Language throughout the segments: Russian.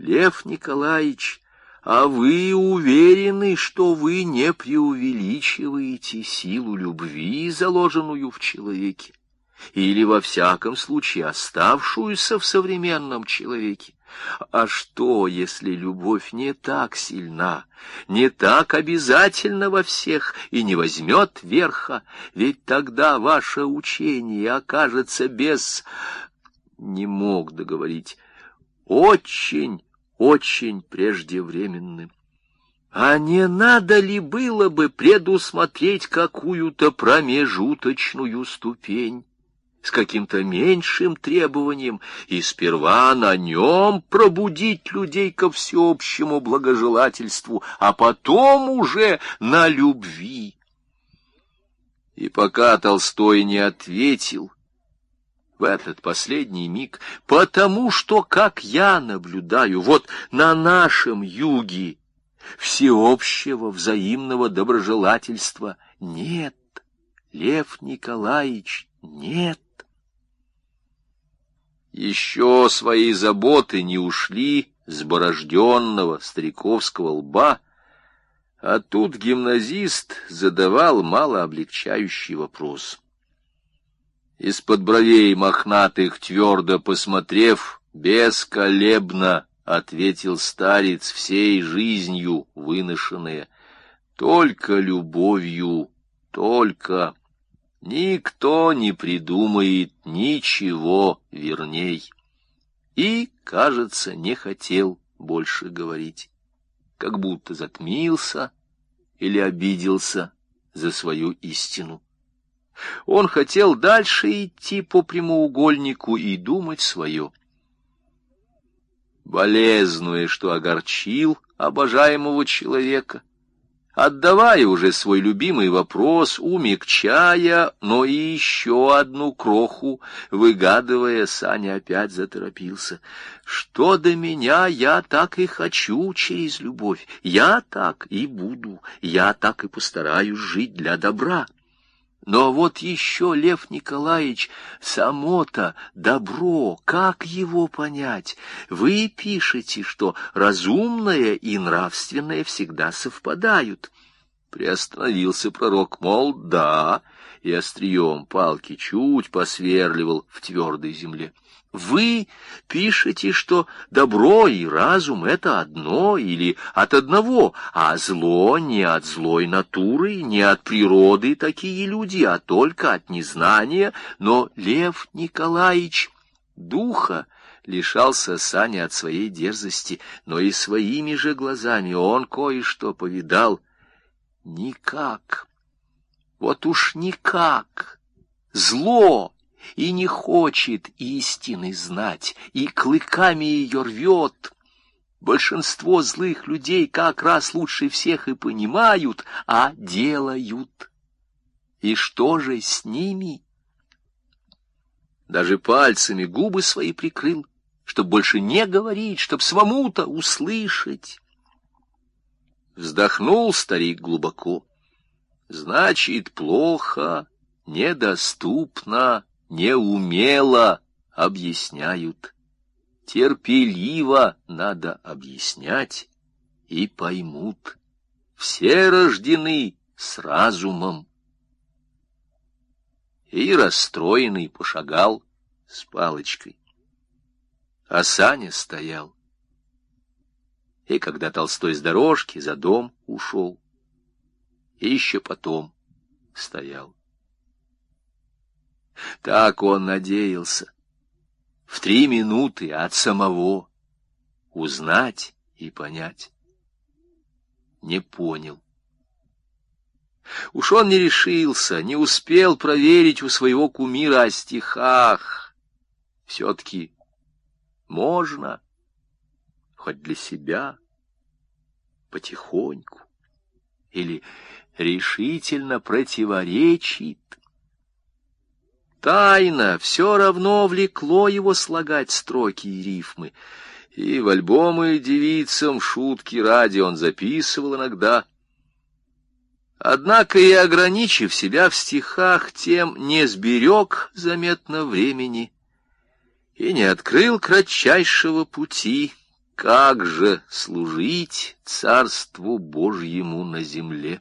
Лев Николаевич, а вы уверены, что вы не преувеличиваете силу любви, заложенную в человеке, или, во всяком случае, оставшуюся в современном человеке? А что, если любовь не так сильна, не так обязательна во всех и не возьмет верха? Ведь тогда ваше учение окажется без... Не мог договорить. Очень, очень преждевременным. А не надо ли было бы предусмотреть какую-то промежуточную ступень с каким-то меньшим требованием и сперва на нем пробудить людей ко всеобщему благожелательству, а потом уже на любви? И пока Толстой не ответил в этот последний миг, потому что, как я наблюдаю, вот на нашем юге всеобщего взаимного доброжелательства нет, Лев Николаевич, нет. Еще свои заботы не ушли с борожденного стариковского лба, а тут гимназист задавал малооблегчающий вопрос. Из-под бровей мохнатых, твердо посмотрев, бесколебно ответил старец, всей жизнью выношенное: только любовью, только... Никто не придумает ничего верней. И, кажется, не хотел больше говорить, как будто затмился или обиделся за свою истину. Он хотел дальше идти по прямоугольнику и думать свое. Болезнуя, что огорчил обожаемого человека, отдавая уже свой любимый вопрос, умягчая, но и еще одну кроху выгадывая, Саня опять заторопился. Что до меня, я так и хочу через любовь, я так и буду, я так и постараюсь жить для добра. Но вот еще, Лев Николаевич, само-то добро, как его понять? Вы пишете, что разумное и нравственное всегда совпадают. Приостановился пророк, мол, да, и острием палки чуть посверливал в твердой земле. Вы пишете, что добро и разум — это одно или от одного, а зло не от злой натуры, не от природы такие люди, а только от незнания. Но Лев Николаевич духа лишался Саня от своей дерзости, но и своими же глазами он кое-что повидал. Никак, вот уж никак, зло и не хочет истины знать, и клыками ее рвет. Большинство злых людей как раз лучше всех и понимают, а делают. И что же с ними? Даже пальцами губы свои прикрыл, чтоб больше не говорить, чтоб самому-то услышать. Вздохнул старик глубоко. Значит, плохо, недоступно, неумело объясняют. Терпеливо надо объяснять, и поймут. Все рождены с разумом. И расстроенный пошагал с палочкой. А Саня стоял. И когда Толстой с дорожки за дом ушел, и еще потом стоял. Так он надеялся в 3 минуты от самого узнать и понять. Не понял. Уж он не решился, не успел проверить у своего кумира о стихах. Все-таки можно, хоть для себя, потихоньку, или решительно противоречит. Тайно все равно влекло его слагать строки и рифмы, и в альбомы девицам шутки ради он записывал иногда. Однако и ограничив себя в стихах, тем не сберег заметно времени и не открыл кратчайшего пути как же служить Царству Божьему на земле?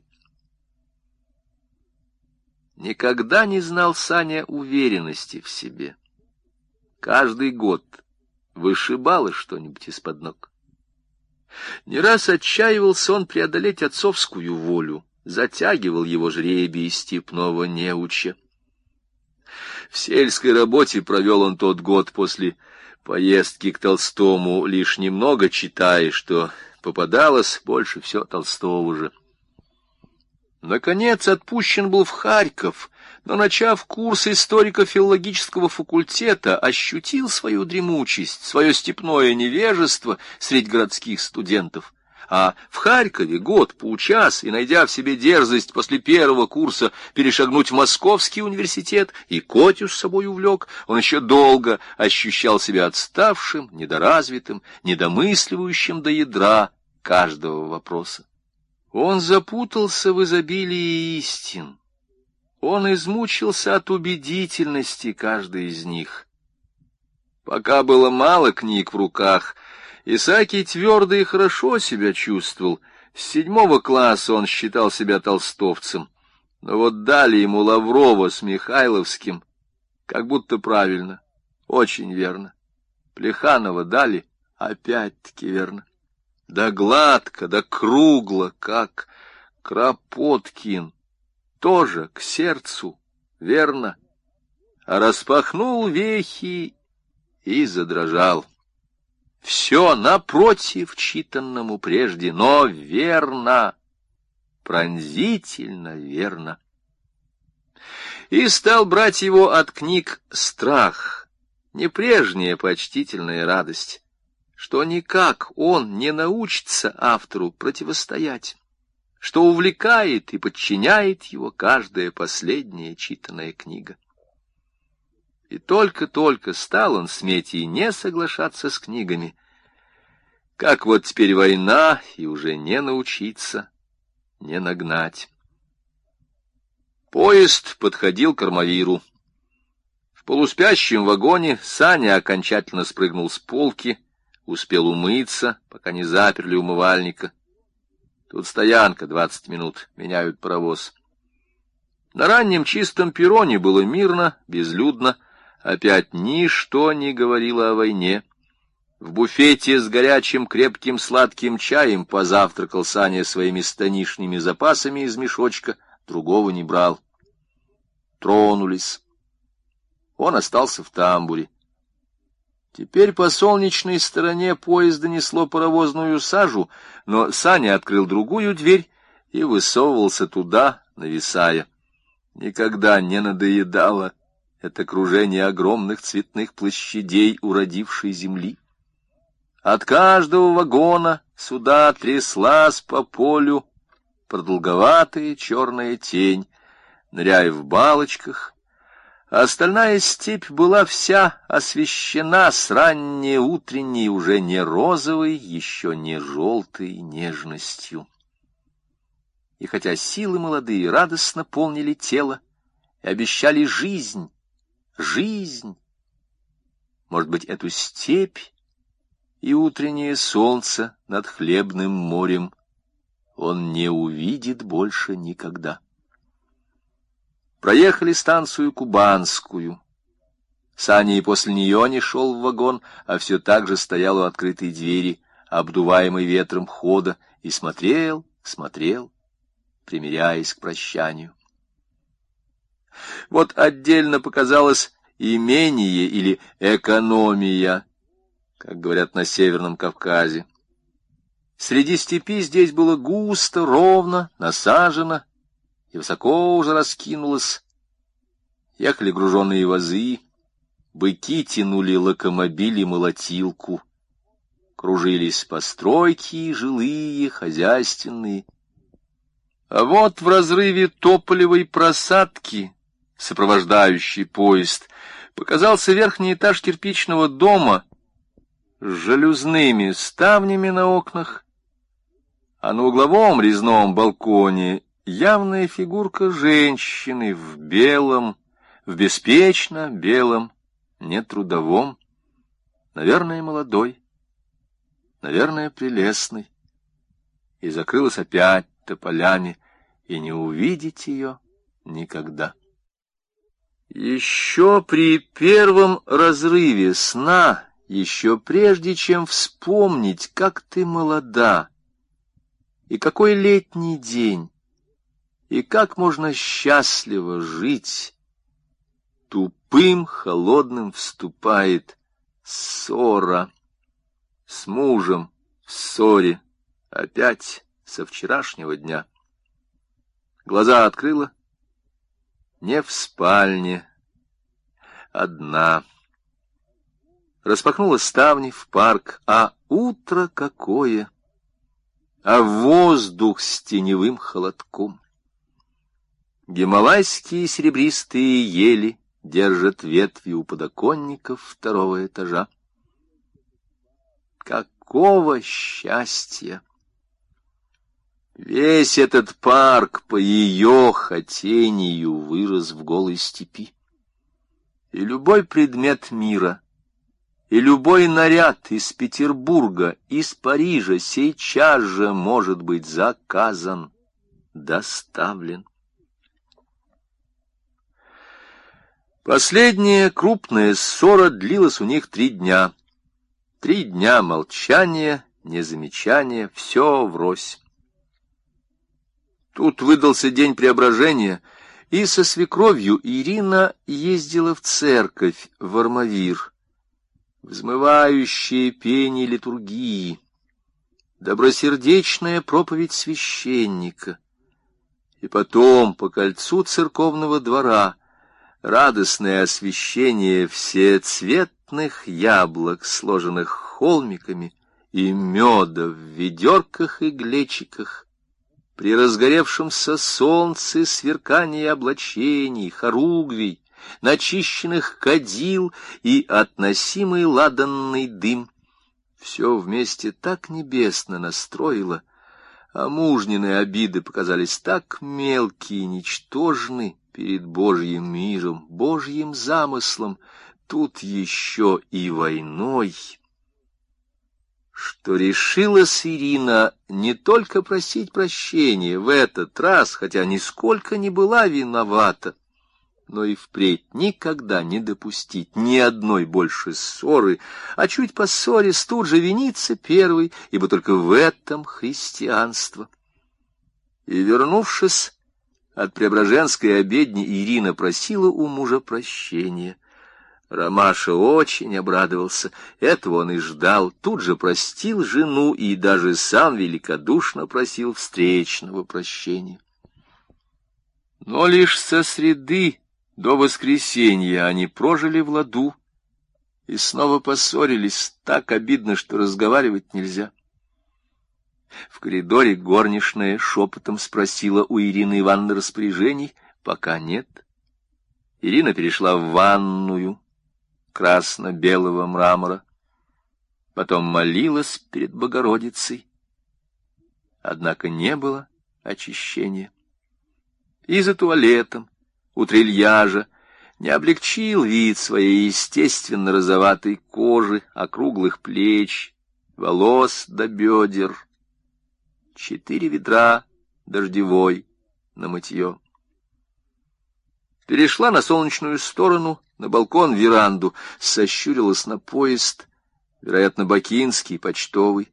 Никогда не знал Саня уверенности в себе. Каждый год вышибало что-нибудь из-под ног. Не раз отчаивался он преодолеть отцовскую волю, затягивал его жребий степного неуча. В сельской работе провел он тот год после поездки к Толстому, лишь немного читая, что попадалось больше всего Толстого же. Наконец отпущен был в Харьков, но, начав курс историко-филологического факультета, ощутил свою дремучесть, свое степное невежество среди городских студентов. А в Харькове год поучас, и, найдя в себе дерзость после первого курса перешагнуть в Московский университет и Котю с собой увлек, он еще долго ощущал себя отставшим, недоразвитым, недомысливающим до ядра каждого вопроса. Он запутался в изобилии истин. Он измучился от убедительности каждой из них. Пока было мало книг в руках, Исаакий твердо и хорошо себя чувствовал. С 7 класса он считал себя толстовцем. Но вот дали ему Лаврова с Михайловским, как будто правильно, очень верно. Плеханова дали, опять-таки верно. Да гладко, да кругло, как Кропоткин, тоже к сердцу, верно. А распахнул вехи и задрожал. Все напротив читанному прежде, но верно, пронзительно верно. И стал брать его от книг страх, не прежняя почтительная радость, что никак он не научится автору противостоять, что увлекает и подчиняет его каждая последняя читанная книга. И только-только стал он с Метей не соглашаться с книгами, как вот теперь война, и уже не научиться, не нагнать. Поезд подходил к Армавиру. В полуспящем вагоне Саня окончательно спрыгнул с полки, успел умыться, пока не заперли умывальника. Тут стоянка, 20 минут, меняют паровоз. На раннем чистом перроне было мирно, безлюдно, опять ничто не говорило о войне. В буфете с горячим, крепким, сладким чаем позавтракал Саня своими станишными запасами из мешочка, другого не брал. Тронулись. Он остался в тамбуре. Теперь по солнечной стороне поезда несло паровозную сажу, но Саня открыл другую дверь и высовывался туда, нависая. Никогда не надоедало это кружение огромных цветных площадей уродившей земли. От каждого вагона сюда тряслась по полю продолговатая черная тень, ныряя в балочках. Остальная степь была вся освещена с ранней утренней, уже не розовой, еще не желтой нежностью. И хотя силы молодые радостно полнили тело и обещали жизнь, может быть, эту степь и утреннее солнце над хлебным морем он не увидит больше никогда. Проехали станцию Кубанскую. Саня и после нее не шел в вагон, а все так же стоял у открытой двери, обдуваемой ветром хода, и смотрел, примиряясь к прощанию. Вот отдельно показалось имение или экономия, как говорят на Северном Кавказе. Среди степи здесь было густо, ровно, насажено, и высоко уже раскинулось. Ехали груженные возы, быки тянули локомобили молотилку, кружились постройки жилые, хозяйственные. А вот в разрыве тополевой просадки, сопровождающий поезд, показался верхний этаж кирпичного дома с жалюзными ставнями на окнах, а на угловом резном балконе явная фигурка женщины в белом, в беспечно белом, нетрудовом, наверное, молодой. наверное, прелестной, и закрылась опять тополями, и не увидеть ее никогда. Еще при первом разрыве сна, еще прежде чем вспомнить, как ты молода, и какой летний день, и как можно счастливо жить, тупым, холодным вступает ссора. С мужем в ссоре опять со вчерашнего дня. Глаза открыла, не в спальне, одна. Распахнула ставни в парк, а утро какое, а воздух с теневым холодком. Гималайские серебристые ели держат ветви у подоконников второго этажа. Какого счастья! Весь этот парк по ее хотению вырос в голой степи. И любой предмет мира, и любой наряд из Петербурга, из Парижа сейчас же может быть заказан, доставлен. Последняя крупная ссора длилась у них 3 дня. 3 дня молчания, незамечания, все врозь. Тут выдался день преображения, и со свекровью Ирина ездила в церковь, в Армавир. Взмывающее пение литургии, добросердечная проповедь священника, и потом по кольцу церковного двора радостное освещение всецветных яблок, сложенных холмиками, и меда в ведерках и глечиках, при разгоревшемся солнце сверкание облачений, хоругвий, начищенных кадил и относимый ладанный дым. Все вместе так небесно настроило, а мужниные обиды показались так мелкие и ничтожны перед Божьим миром, Божьим замыслом, тут еще и войной, что решилась Ирина не только просить прощения в этот раз, хотя нисколько не была виновата, но и впредь никогда не допустить ни одной больше ссоры, а чуть поссорясь тут же виниться первой, ибо только в этом христианство. И, вернувшись от Преображенской обедни, Ирина просила у мужа прощения. Ромаша очень обрадовался, этого он и ждал, тут же простил жену и даже сам великодушно просил встречного прощения. Но лишь со среды до воскресенья они прожили в ладу и снова поссорились, так обидно, что разговаривать нельзя. В коридоре горничная шепотом спросила у Ирины Ивановны распоряжений, пока нет. Ирина перешла в ванную красно-белого мрамора, потом молилась перед Богородицей, однако не было очищения. И за туалетом у трильяжа не облегчил вид своей естественно розоватой кожи, округлых плеч, волос до бедер. 4 ведра дождевой на мытье. Перешла на солнечную сторону, на балкон-веранду, сощурилась на поезд, вероятно, бакинский, почтовый.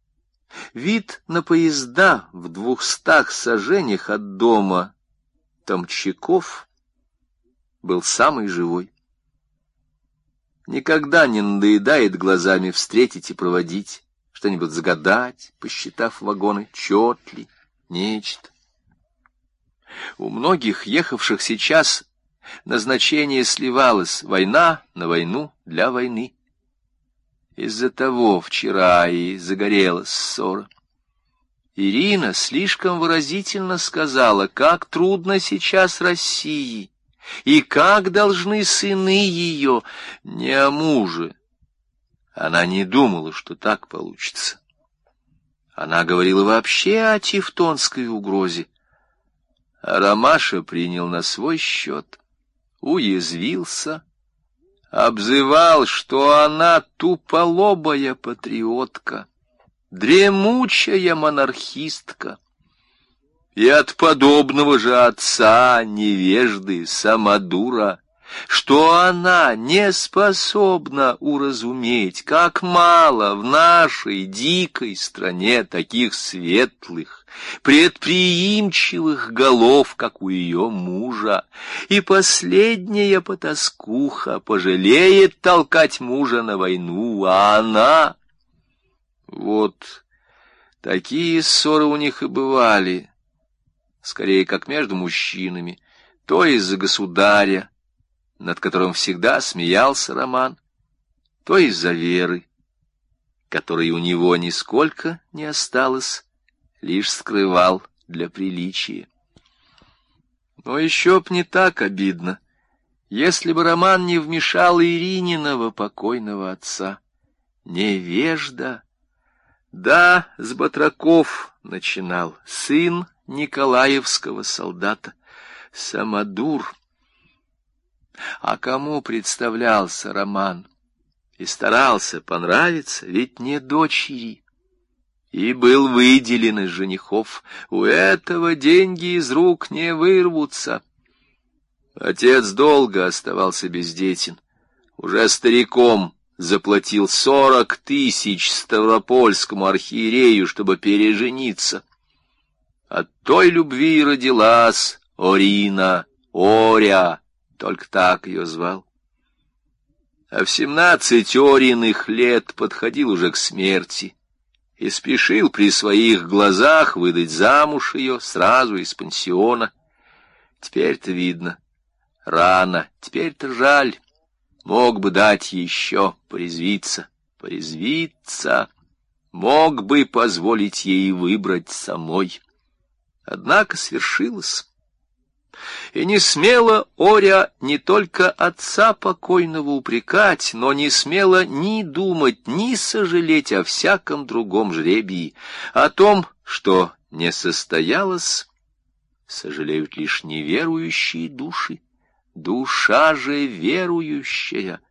Вид на поезда в 200 саженях от дома Томчаков был самый живой. Никогда не надоедает глазами встретить и проводить, что-нибудь загадать, посчитав вагоны, чет ли, нечто. У многих ехавших сейчас назначение сливалось: война на войну для войны. Из-за того вчера и загорелась ссора. Ирина слишком выразительно сказала, как трудно сейчас России, и как должны сыны ее, не о муже. Она не думала, что так получится. Она говорила вообще о тевтонской угрозе. А Ромаша принял на свой счет, уязвился, обзывал, что она туполобая патриотка, дремучая монархистка. И от подобного же отца, невежды, самодура, что она не способна уразуметь, как мало в нашей дикой стране таких светлых, предприимчивых голов, как у ее мужа, и последняя потаскуха пожалеет толкать мужа на войну, а она... Вот такие ссоры у них и бывали, скорее как между мужчинами, то из-за государя, над которым всегда смеялся Роман, то из-за Веры, которой у него нисколько не осталось, лишь скрывал для приличия. Но еще б не так обидно, если бы Роман не вмешал Ирининого покойного отца. Невежда. Да, с батраков начинал, сын николаевского солдата, самодур. А кому представлялся Роман и старался понравиться, ведь не дочери, и был выделен из женихов, у этого деньги из рук не вырвутся. Отец долго оставался бездетен, уже стариком заплатил 40 000 ставропольскому архиерею, чтобы пережениться. От той любви и родилась Орина, Оря, только так ее звал. А в 17 Ориных лет подходил уже к смерти и спешил при своих глазах выдать замуж ее сразу из пансиона. Теперь-то видно, рано, теперь-то жаль. Мог бы дать еще порезвиться, мог бы позволить ей выбрать самой. Однако свершилось. И не смела Оря не только отца покойного упрекать, но не смела ни думать, ни сожалеть о всяком другом жребии. О том, что не состоялось, сожалеют лишь неверующие души. Душа же верующая